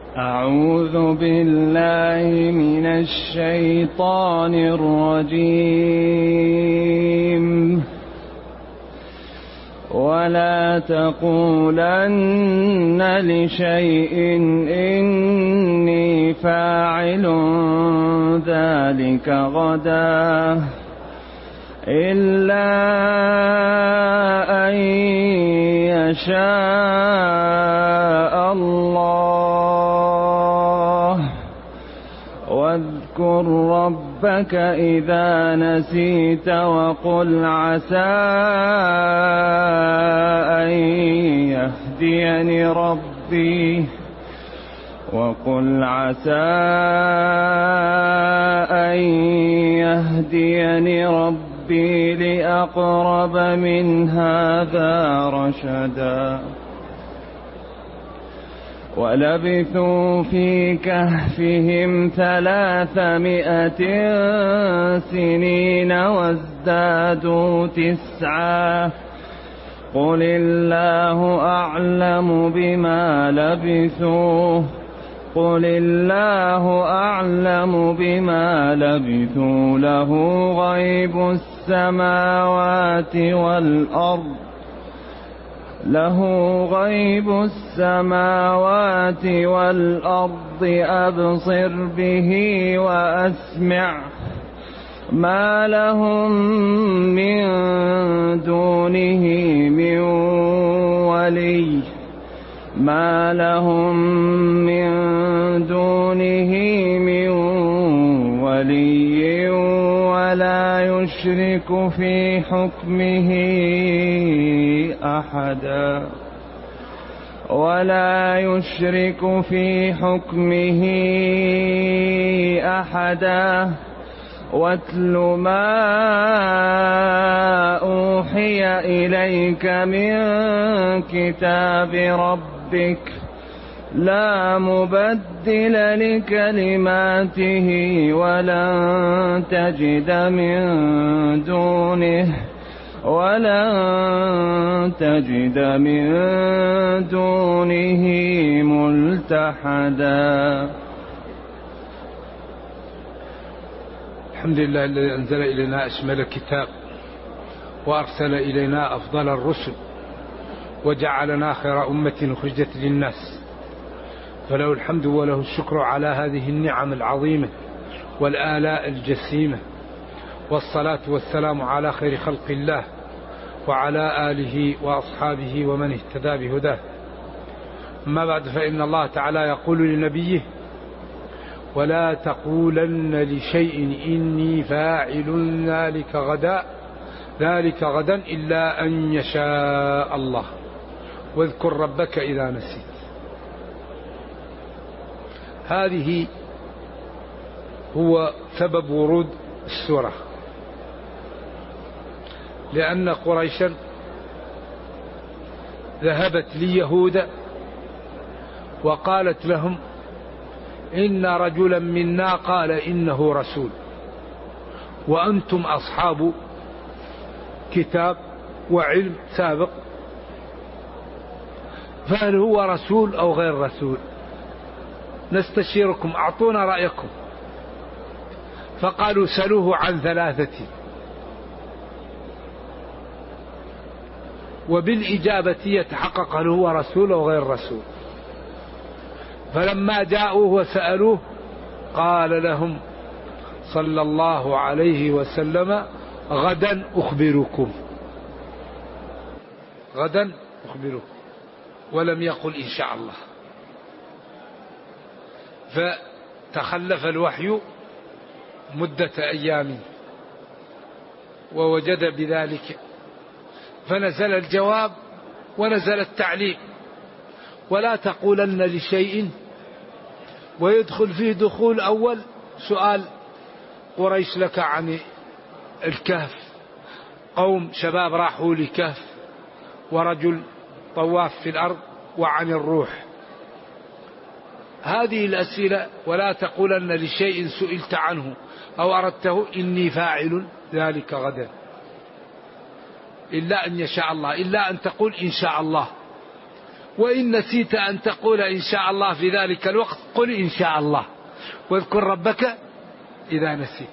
أعوذ بالله من الشيطان الرجيم. ولا تقولن لشيء إني فاعل ذلك غدا إلا أن يشاء الله. واذكر ربك إذا نسيت وقل عسى أن يهديني ربي لأقرب من هذا رشدا. ولبثوا في كهفهم 300 سنين وازدادوا 9. قل الله أعلم بما لبثوا له غيب السماوات والأرض أبصر به وأسمع ما لهم من دونه من ولي ولا يشرك في حكمه أحدا. واتل ما أوحي إليك من كتاب ربك لا مبدل لكلماته ولن تجد من دونه ملتحدا. الحمد لله الذي أنزل إلينا أشمل الكتاب وأرسل إلينا أفضل الرسل وجعلنا خير أمة أخرجت للناس، فله الحمد وله الشكر على هذه النعم العظيمة والآلاء الجسيمة، والصلاة والسلام على خير خلق الله وعلى آله وأصحابه ومن اهتدى بهداه. أما بعد، فإن الله تعالى يقول لنبيه: ولا تقولن لشيء إني فاعل ذلك غدا إلا أن يشاء الله. واذكر ربك إذا نسيت. هذه هو سبب ورود السورة، لأن قريشا ذهبت ليهود وقالت لهم: إن رجلا منا قال إنه رسول، وأنتم أصحاب كتاب وعلم سابق، فهل هو رسول أو غير رسول؟ نستشيركم، أعطونا رأيكم. فقالوا: سلوه عن 3، وبالإجابة يتحقق هل هو رسول أو غير رسول. فلما جاءوه وسألوه قال لهم صلى الله عليه وسلم: غدا أخبركم. ولم يقل إن شاء الله. فتخلف الوحي مدة أيام ووجد بذلك، فنزل الجواب ونزل التعليم: ولا تقولن لشيء. ويدخل فيه دخول أول سؤال قريش لك عن الكهف، قوم شباب راحوا لكهف، ورجل طواف في الأرض، وعن الروح. هذه الأسئلة: ولا تقولن لشيء سئلت عنه أو أردته إني فاعل ذلك غدا إلا أن يشاء الله، إلا أن تقول إن شاء الله. وإن نسيت أن تقول إن شاء الله في ذلك الوقت قل إن شاء الله، واذكر ربك إذا نسيت.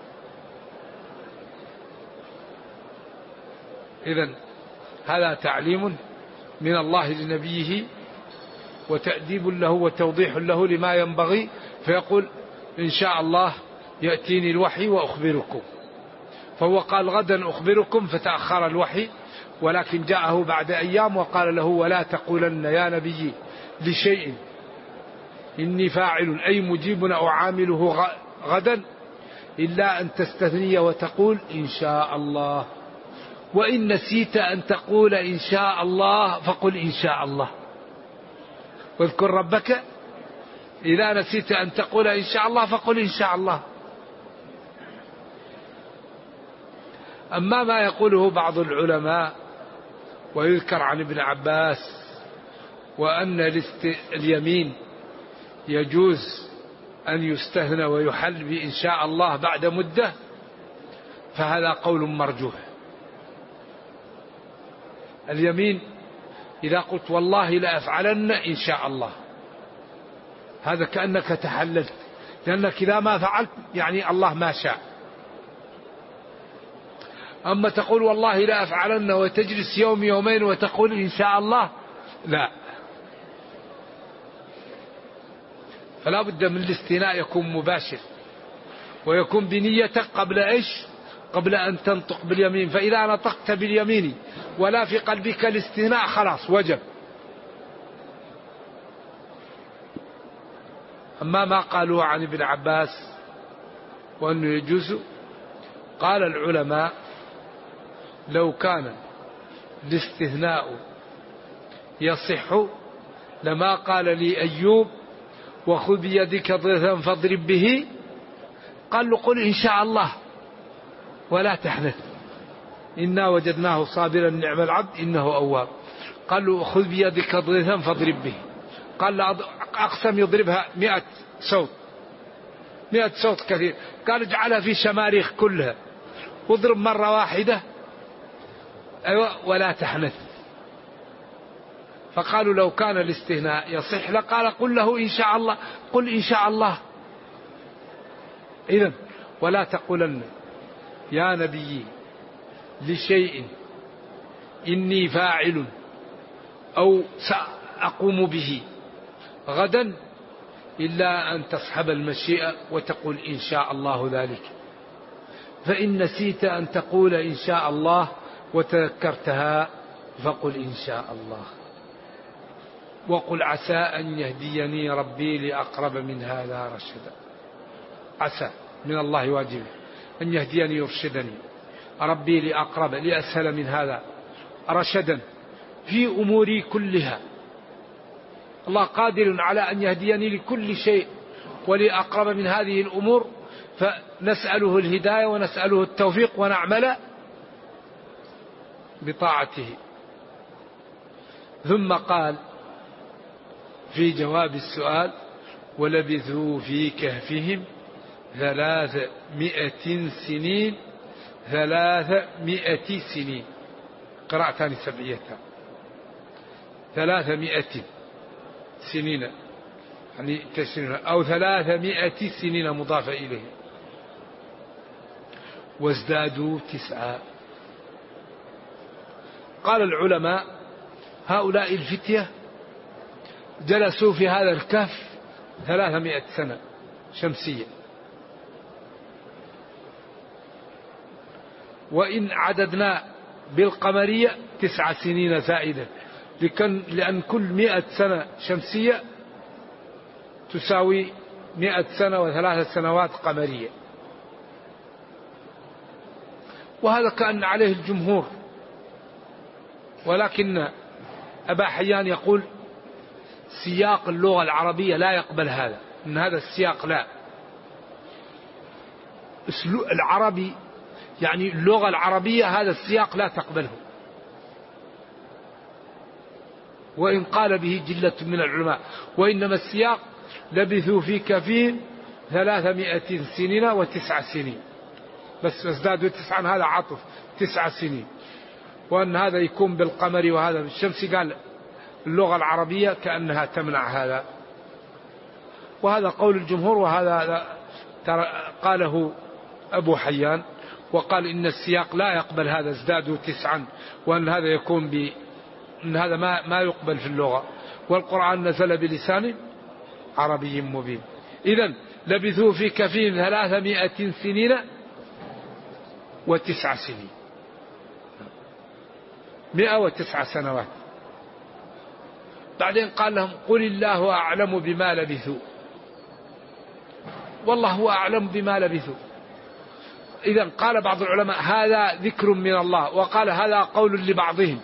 إذن هذا تعليم من الله لنبيه وتأديب له وتوضيح له لما ينبغي، فيقول إن شاء الله يأتيني الوحي وأخبركم. فهو قال غدا أخبركم فتأخر الوحي، ولكن جاءه بعد أيام وقال له ولا تقولن يا نبي لشيء إني فاعل أي مجيب أو عامله غدا إلا أن تستثني وتقول إن شاء الله. وإن نسيت أن تقول إن شاء الله فقل إن شاء الله، واذكر ربك إذا نسيت أن تقول إن شاء الله فقل إن شاء الله. أما ما يقوله بعض العلماء ويذكر عن ابن عباس وأن اليمين يجوز أن يستثنى ويحل بإن شاء الله بعد مدة، فهذا قول مرجوح. اليمين إذا قلت والله لا أفعلن إن شاء الله، هذا كأنك تحللت، لأنك إذا ما فعلت يعني الله ما شاء. أما تقول والله لا أفعلن وتجلس يوم يومين وتقول إن شاء الله، لا. فلا بد من الاستثناء يكون مباشر ويكون بنيتك قبل إيش؟ قبل أن تنطق باليمين. فإذا نطقت باليمين ولا في قلبك الاستثناء خلاص وجب. أما ما قالوا عن ابن عباس وأنه يجوز، قال العلماء لو كان الاستثناء يصح لما قال لي أيوب وخذ بيدك ضغثا فاضرب به، قال له قل إن شاء الله ولا تحنث إنا وجدناه صابرا نعم العبد إنه أواب. قال له خذ بيدك ضغثا فاضرب به، قال له أقسم يضربها 100 صوت، 100 صوت كثير. قال اجعلها في شماريخ كلها واضرب مرة واحدة أيوة ولا تحنث. فقالوا لو كان الاستثناء يصح لقال قل له إن شاء الله، قل إن شاء الله. إذن ولا تقولن يا نبي لشيء إني فاعل أو سأقوم به غدا إلا أن تصحب المشيئة وتقول إن شاء الله ذلك. فإن نسيت أن تقول إن شاء الله وتذكرتها فقل إن شاء الله. وقل عسى أن يهديني ربي لأقرب من هذا رشدا. عسى من الله واجب أن يهديني يرشدني ربي لأقرب لأسهل من هذا رشدا في أموري كلها. الله قادر على أن يهديني لكل شيء ولأقرب من هذه الأمور، فنسأله الهداية ونسأله التوفيق ونعمل بطاعته. ثم قال في جواب السؤال ولبثوا في كهفهم 300 سنين، 300 سنين، قراءتان سبعيتان، 300 سنين يعني تسنين أو 300 سنين مضافة إليه، وازدادوا 9. قال العلماء هؤلاء الفتية جلسوا في هذا الكهف 300 سنة شمسية، وإن عددنا بالقمرية 9 سنين زائدة، لأن كل 100 سنة شمسية تساوي 100 سنة و3 سنوات قمرية. وهذا كان عليه الجمهور، ولكن أبا حيان يقول سياق اللغة العربية لا يقبل هذا، إن هذا السياق لا، العربي يعني اللغة العربية هذا السياق لا تقبله. وإن قال به جلة من العلماء، وإنما السياق لبثوا في كهفهم 300 سنين و9 سنين، بس ازدادوا 9، هذا عطف 9 سنين، وأن هذا يكون بالقمر وهذا بالشمس قال اللغة العربية كأنها تمنع هذا، وهذا قول الجمهور، وهذا قاله أبو حيان، وقال إن السياق لا يقبل هذا، ازدادوا 9، وأن هذا يكون إن هذا ما يقبل في اللغة، والقرآن نزل بلسان عربي مبين. إذن لبثوا في كهفهم 300 سنين و9 سنين، 109 سنوات. بعدين قال لهم قل الله أعلم بما لبثوا، والله هو أعلم بما لبثوا. إذن قال بعض العلماء هذا ذكر من الله، وقال هذا قول لبعضهم،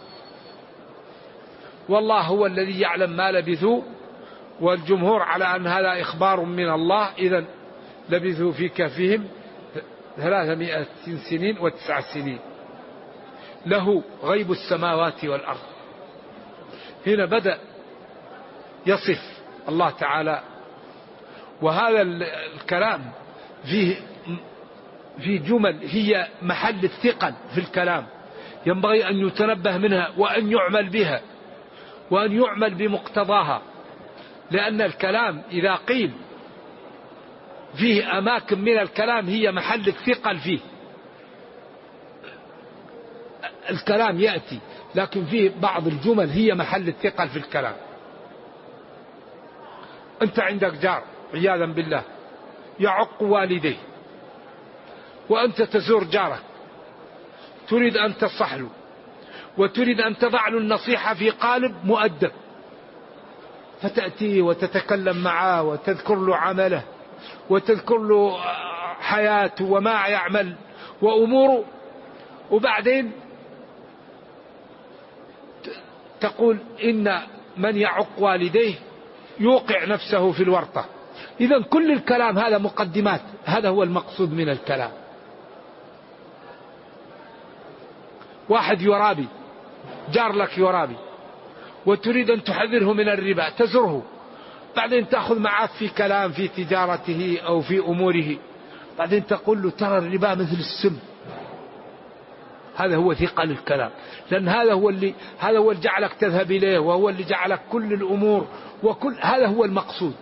والله هو الذي يعلم ما لبثوا، والجمهور على أن هذا إخبار من الله. إذن لبثوا في كهفهم 300 سنين و9 سنين، له غيب السماوات والأرض. هنا بدأ يصف الله تعالى، وهذا الكلام فيه جمل هي محل الثقل في الكلام، ينبغي أن يتنبه منها وأن يعمل بها وأن يعمل بمقتضاها، لأن الكلام إذا قيل فيه أماكن من الكلام هي محل الثقل فيه. الكلام يأتي لكن فيه بعض الجمل هي محل الثقل في الكلام. أنت عندك جار عياذا بالله يعق والديه، وأنت تزور جارك تريد أن تصح له وتريد أن تضع له النصيحة في قالب مؤدب، فتأتي وتتكلم معه وتذكر له عمله وتذكر له حياته وما يعمل وأموره، وبعدين تقول إن من يعق والديه يوقع نفسه في الورطة. إذن كل الكلام هذا مقدمات، هذا هو المقصود من الكلام. واحد يرابي، جار لك يرابي، وتريد أن تحذره من الربا، تزره، بعدين تأخذ معك في كلام في تجارته أو في أموره، بعدين تقول له ترى الربا مثل السم. هذا هو ثقل الكلام، لأن هذا هو اللي جعلك تذهب إليه، وهو اللي جعلك كل الأمور، وكل هذا هو المقصود.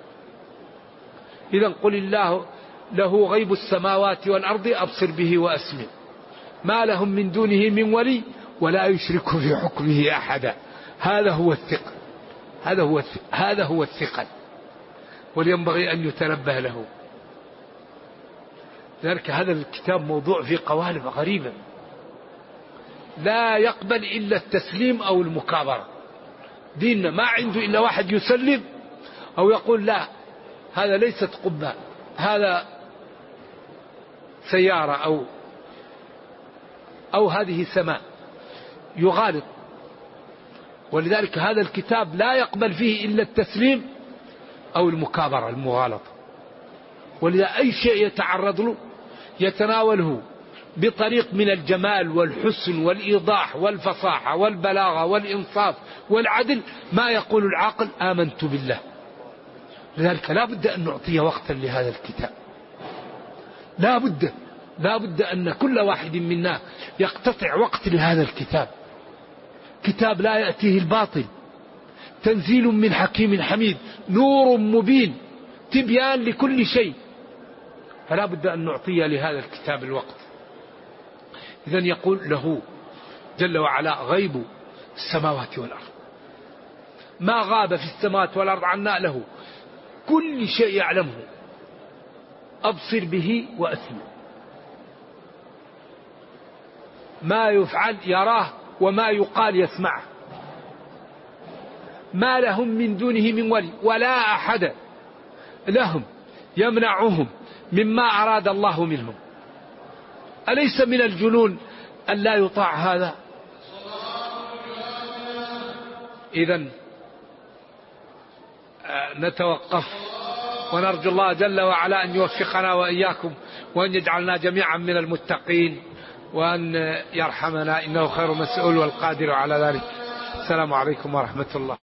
إذن قل الله له غيب السماوات والأرض أبصر به وأسمع ما لهم من دونه من ولي ولا يشرك في حكمه أحدا. هذا هو الثقل، هذا هو الثقل، ولينبغي أن يتنبه له. لذلك هذا الكتاب موضوع في قوالب غريبة، لا يقبل إلا التسليم أو المكابرة. ديننا ما عنده إلا واحد يسلم أو يقول لا هذا ليست قبة، هذا سيارة أو هذه سماء، يغالط. ولذلك هذا الكتاب لا يقبل فيه إلا التسليم أو المكابرة، المغالطة. ولذا أي شيء يتعرض له يتناوله بطريق من الجمال والحسن والإيضاح والفصاحة والبلاغة والإنصاف والعدل، ما يقول العاقل آمنت بالله. لذلك لا بد أن نعطي وقتا لهذا الكتاب، لا بد أن كل واحد منا يقتطع وقت لهذا الكتاب. كتاب لا يأتيه الباطل، تنزيل من حكيم حميد، نور مبين، تبيان لكل شيء، فلا بد أن نعطي لهذا الكتاب الوقت. إذن يقول له جل وعلا غيب السماوات والأرض، ما غاب في السماوات والأرض عنا له، كل شيء يعلمه، أبصر به وأسمع، ما يفعل يراه وما يقال يسمعه، ما لهم من دونه من ولي ولا أحد لهم يمنعهم مما أراد الله منهم. أليس من الجنون أن لا يطاع هذا؟ إذن نتوقف ونرجو الله جل وعلا أن يوفقنا وإياكم، وأن يجعلنا جميعا من المتقين، وأن يرحمنا إنه خير مسؤول والقادر على ذلك. السلام عليكم ورحمة الله.